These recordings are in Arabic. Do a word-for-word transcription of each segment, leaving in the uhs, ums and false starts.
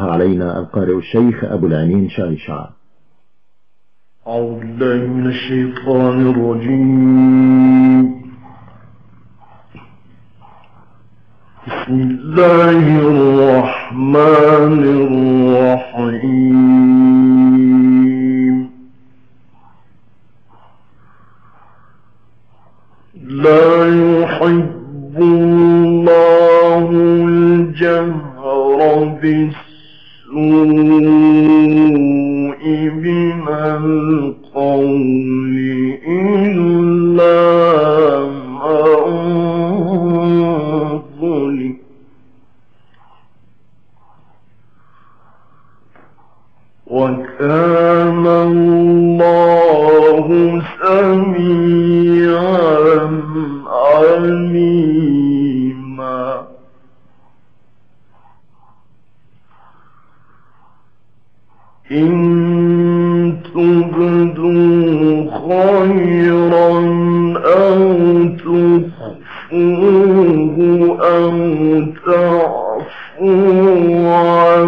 يقرأها علينا القارئ الشيخ أبو العينين شعيشع. أعوذ بالله من الشيطان الرجيم. بسم الله الرحمن الرحيم. لا يحب الله الجهر بالسوء من القول إلا من ظلم وكان الله سميعا عليما. إن تبدوا خيرا أو تخفوه أو تعفوا عن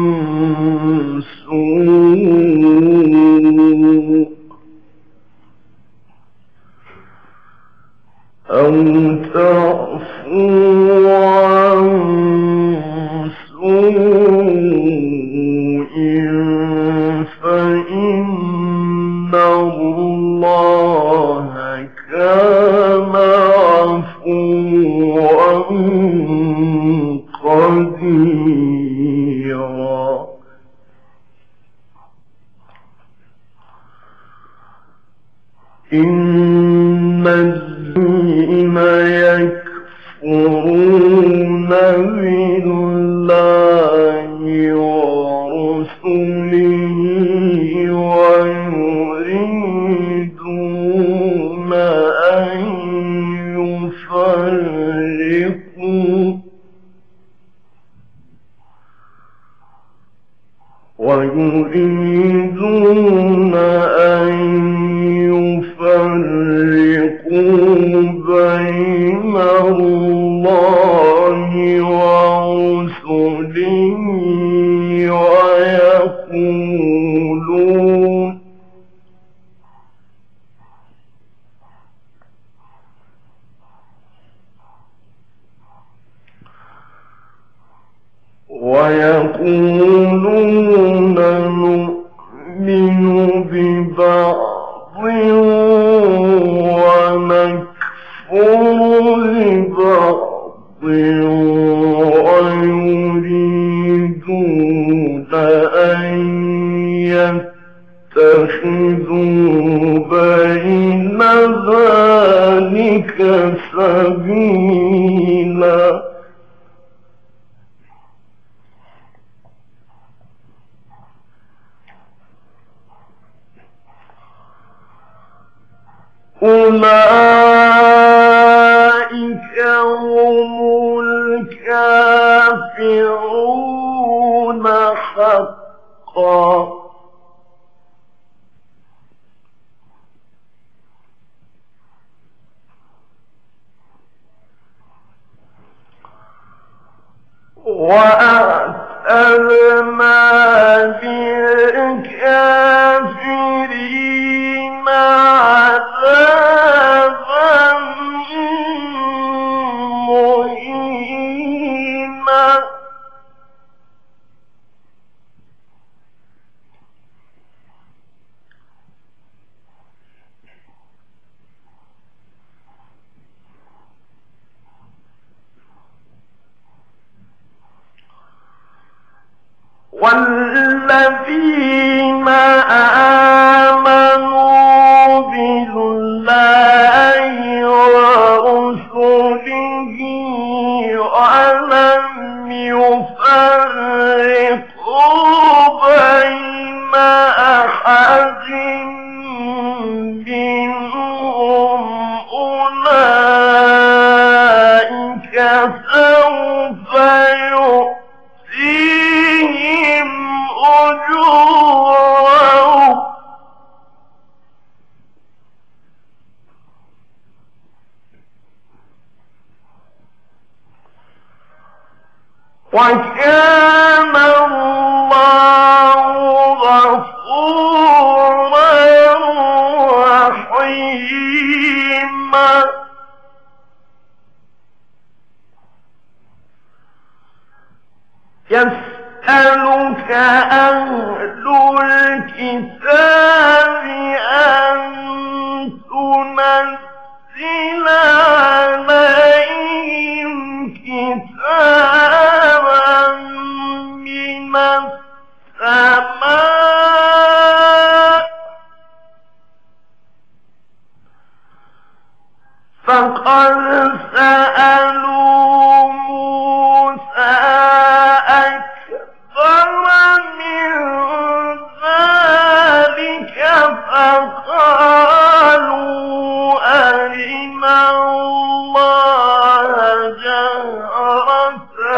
سوء أو تعفوا عن سوء فإن الله كان عفوا قديرا. إن الذين يكفرون بالله ورسله ويريدون أن يفرقوا ويريدون أن يفرقوا بين الله ورسله ويقولون ويقولون نؤمن ببعض ونكفر ببعض ويريدون أن يتخذوا بين ذلك سبيلا. أولئك هم الكافرون حقا. وأعتدنا للكافرين عذابا مهينا. والذين آمنوا بالله ورسله ولم يفرقوا بين أحد منهم أولئك سوف يؤتيهم أجورهم وكان يسألك أهل الكتاب أن تنزل عليهم كتابا من السماء فقد سألوا موسى أكبر من ذلك فقالوا أرنا الله جهرة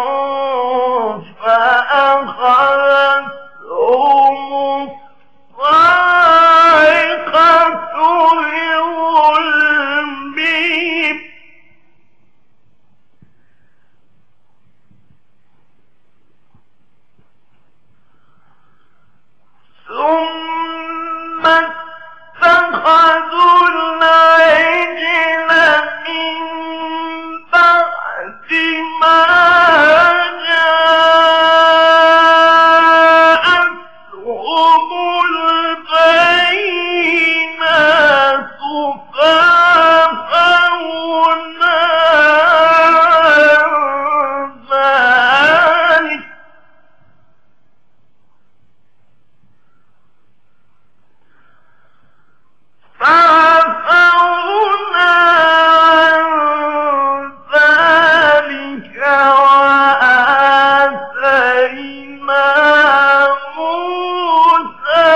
فأخذتهم الصاعقة بظلمهم ثم اتخذوا العجل من بعد ما جاءتهم البينات فعفونا عن ذلك فعفونا عن ذلك وآتينا موسى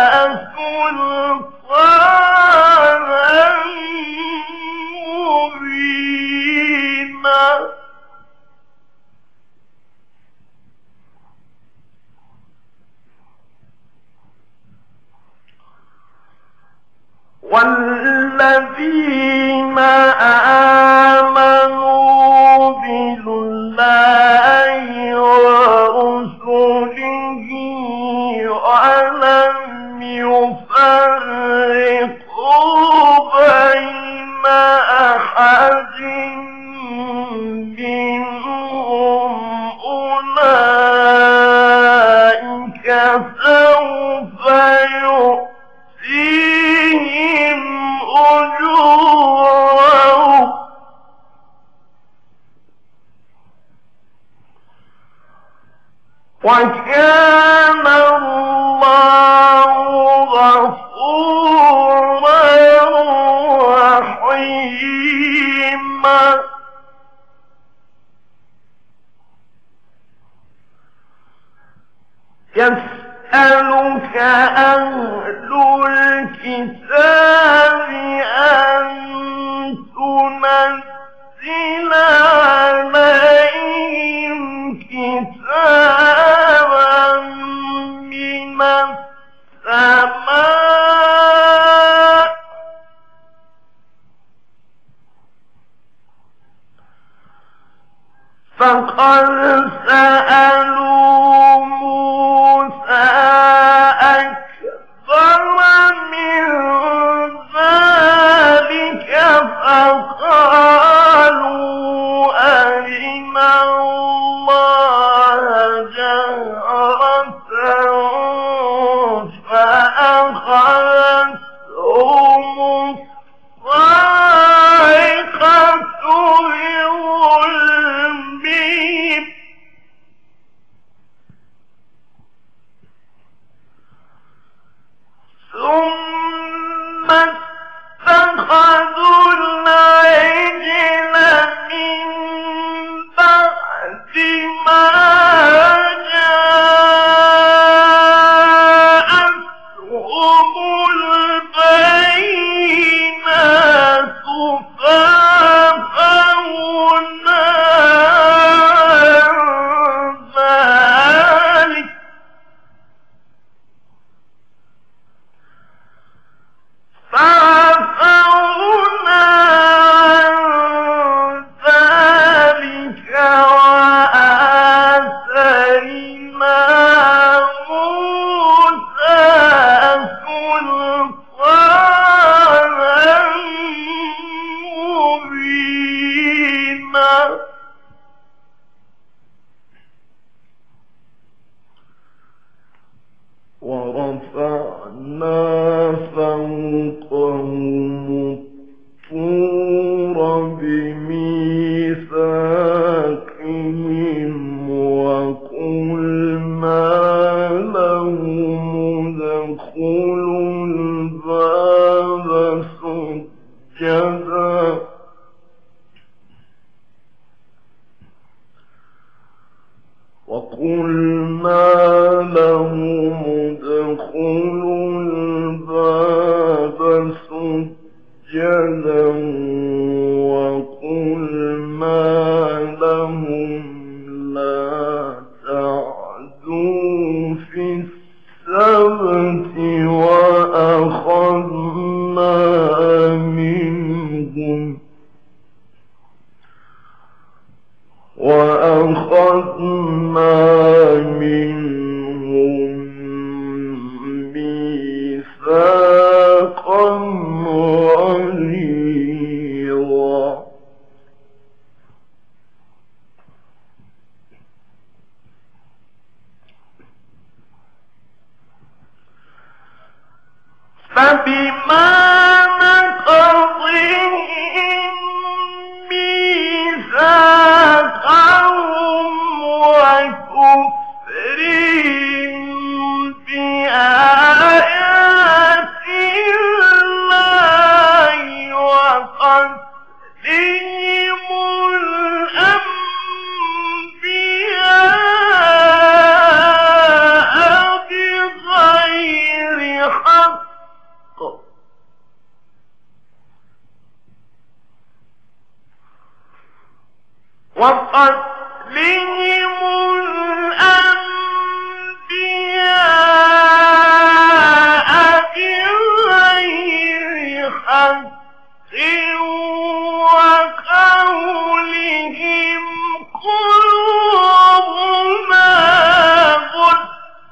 سلطانا مبينا والذين آمنوا بالله ورسله ولم يفرقوا بين أحد منهم أولئك سوف يؤتيهم أجورهم وكان الله غفورا رحيما يسألك أهل الكتاب أن تنزل عليهم كتابا من السماء فقد سألوا موسى أكبر من ذلك فقالوا أرنا الله جهرة فأخذتهم الصاعقة بظلمهم ثم اتخذوا العجل من بعد ما جاءتهم ورفعنا فوقهم الطور بميثاقهم وقلنا لهم ادخلوا الباب سجدا وقلنا لهم ادخلوا الباب سجدا وقلنا لهم لا تعدوا في السبت وأخذنا منهم وأخذنا منهم ميثاقا غليظا فبما نقضهم ميثاقهم وكفرهم بآيات الله وقتلهم الأنبياء بغير حق وقتلهم الأنبياء بغير حق وقولهم قلوبنا غلف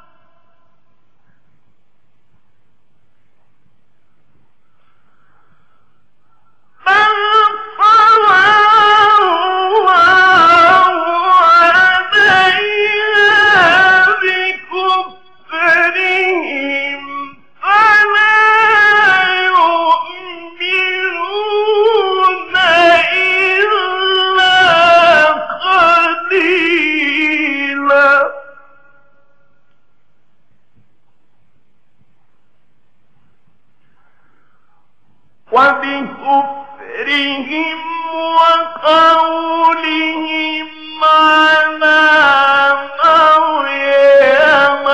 وبكفرهم وقولهم على مريم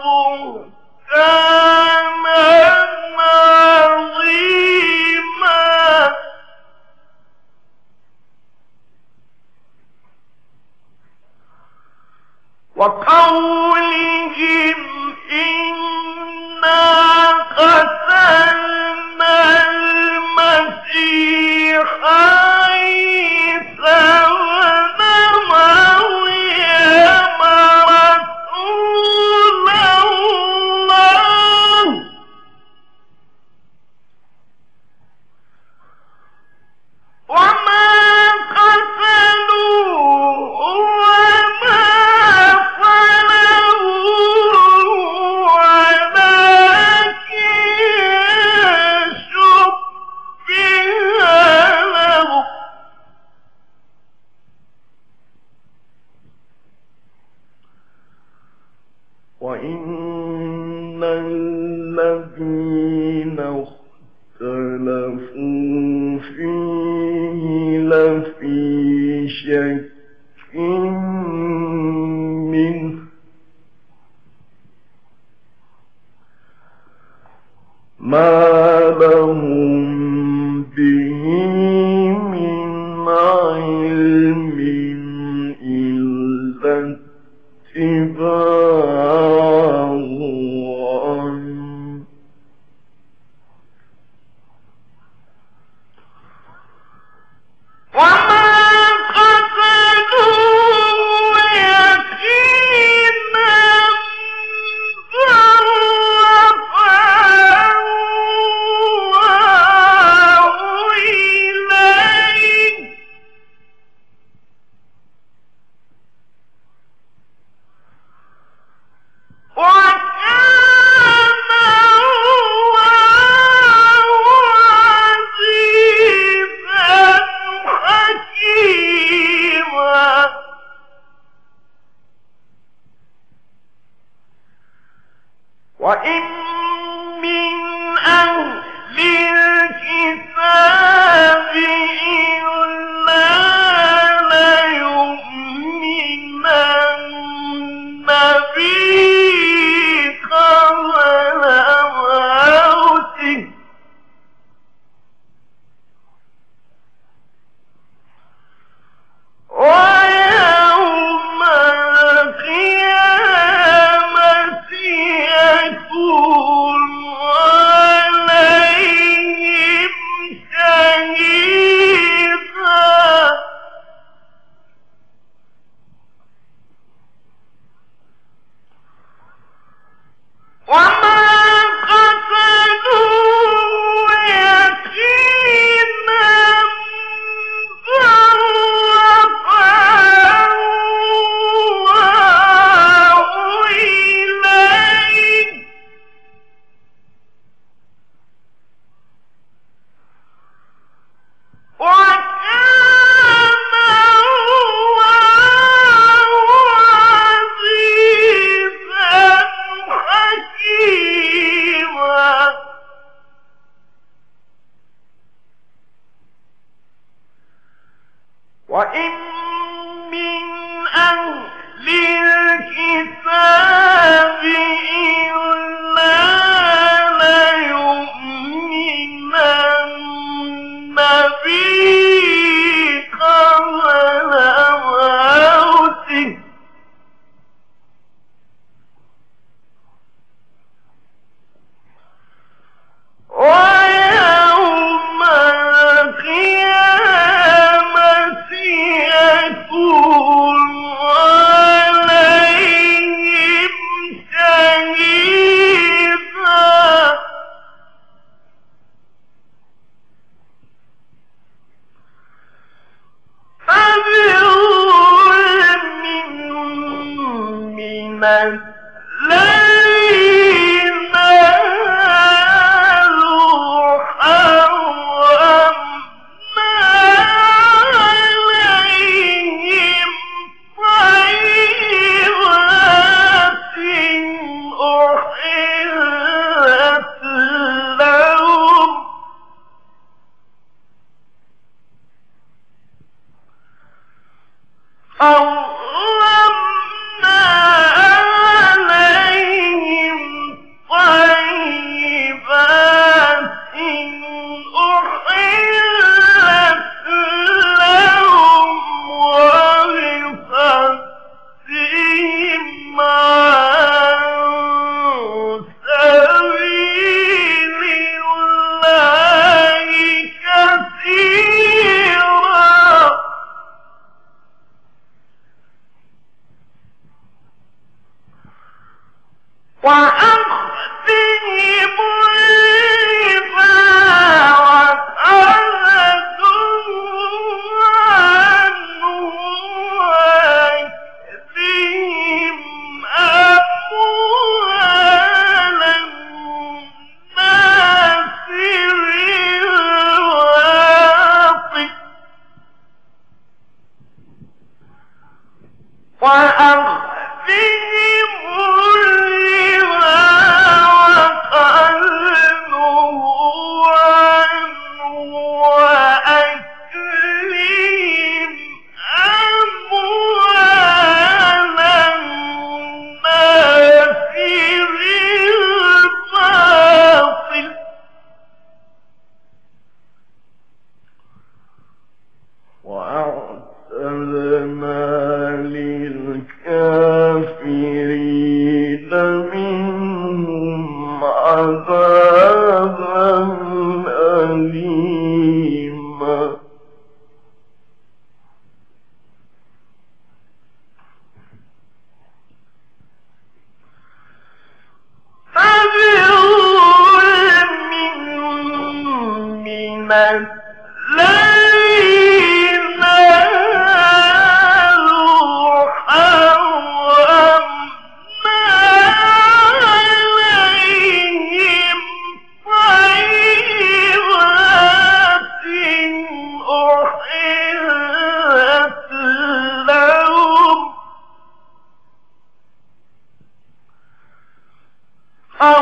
بهتانا عظيما وقولهم إنا قتلنا المسيح عيسى ابن مريم رسول الله وما قتلوه وما صلبوه ولكن شبه له وإن الذين اختلفوا فيه لفي شك منه ما لهم به من علم إلا اتباع الظن وما قتلوه يقينا بل رفعه الله وإن من أهل الكتاب إلا ليؤمنن به قبل موته ويوم القيامة يكون عليهم شهيدا وما قتلوه يقينا بل رفعه إليه وكان الله عزيزا حكيما وإن من أهل الكتاب إلا ليؤمنن به قبل موته ويوم القيامة يكون عليهم شهيدا فبظلم من الذين هادوا حرمنا عليهم طيبات أحلت لهم حرمنا عليهم طيبات أحلت لهم وبصدهم عن سبيل الله كثيرا وأخذهم الربا وأخذوا عنه وأكلهم أموال الناس بالباطل وأخذهم الربا وأكلوا عنه وأكلهم أموال الناس بالباطل وأعتدنا للكافرين منهم عذابا أليما فبظلم من الذين هادوا حرمنا عليهم طيبات أحلت لهم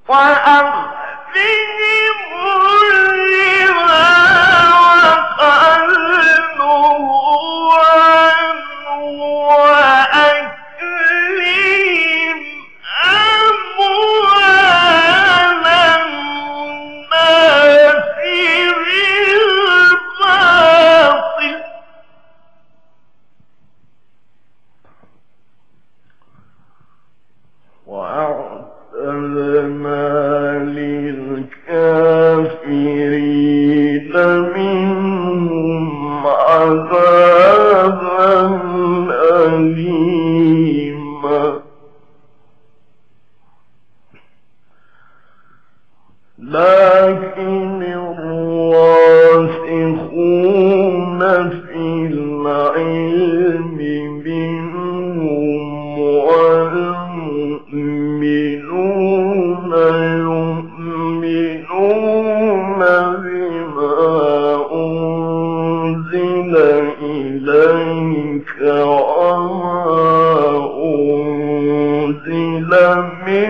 لكن الراسخون في العلم منهم والمؤمنون يؤمنون بما أنزل إليك وما أنزل من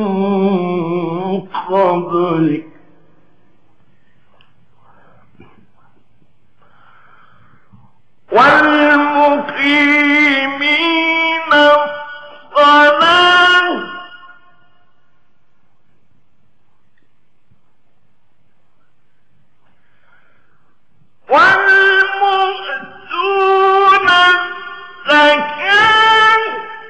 قبلك والمقيمين الصلاة والمؤتون الزكاة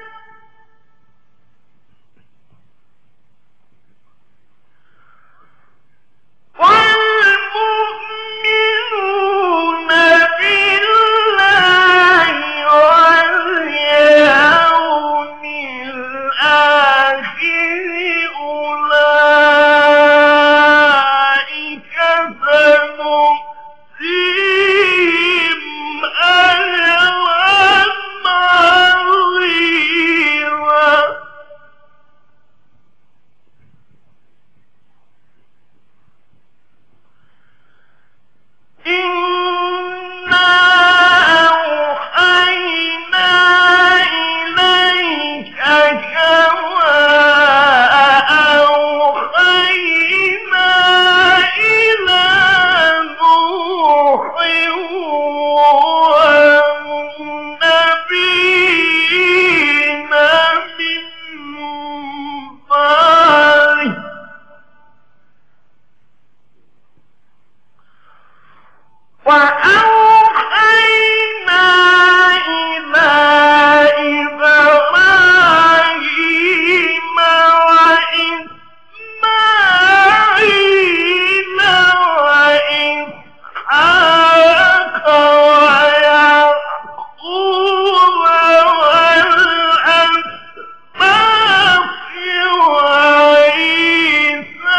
والمؤمنون بالله واليوم الآخر أولئك سنؤتيهم أجرا عظيما. إنا أوحينا إليك كما أوحينا إلى نوح والنبيين من بعده وأوحينا إلى إبراهيم وإسماعيل وإسحاق ويعقوب والأسباط وعيسى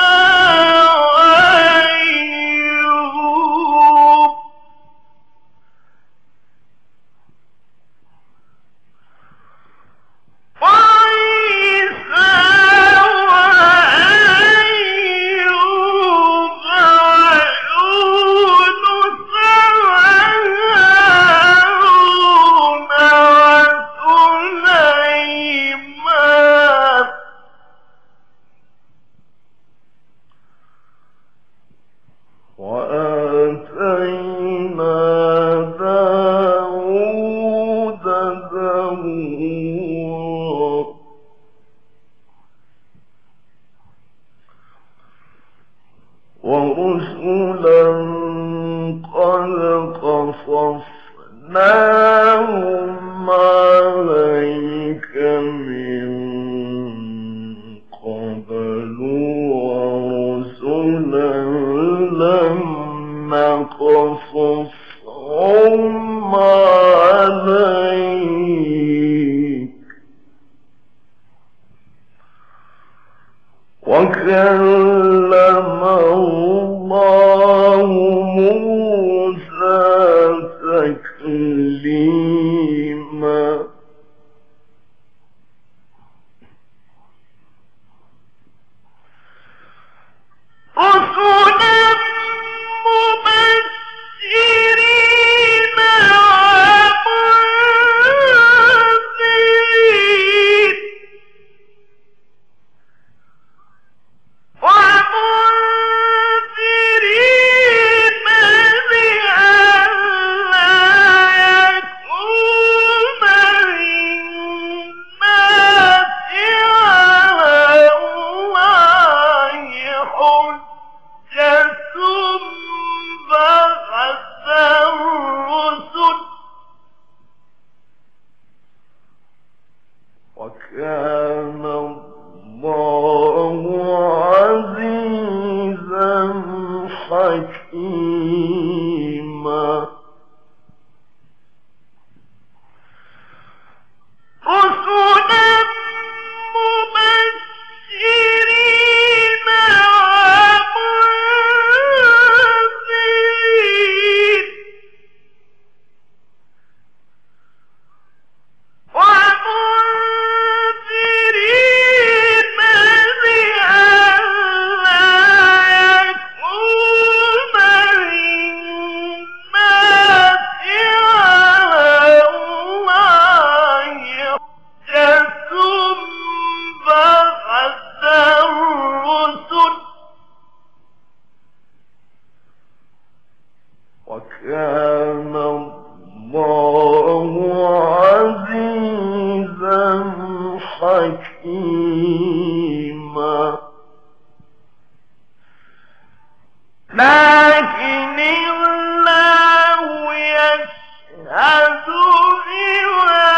وأيوب وعيسى وأيوب ويونس وهارون وسليمان وآتينا داود زبورا ورسلا قد قصصناهم عليك من قبل ورسلا لم نقصصهم عليك وكلم الله موسى تكليما. رسلا مبشرين ومنذرين. وكان الله عزيزا حكيما. رسلا مبشرين ومنذرين ومنذرين لئلا يكون للناس على الله حجة بعد الرسل وكان الله عزيزا حكيما. لكن الله يشهد بما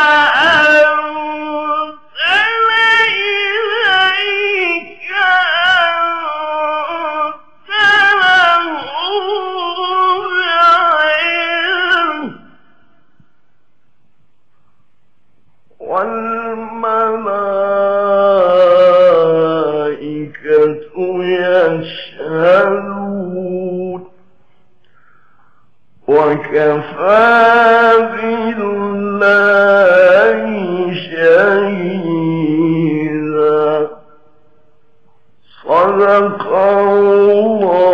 أنزل إليك أنزله بعلم والملائكة يشهدون وكفى بالله شهيدا. صدق الله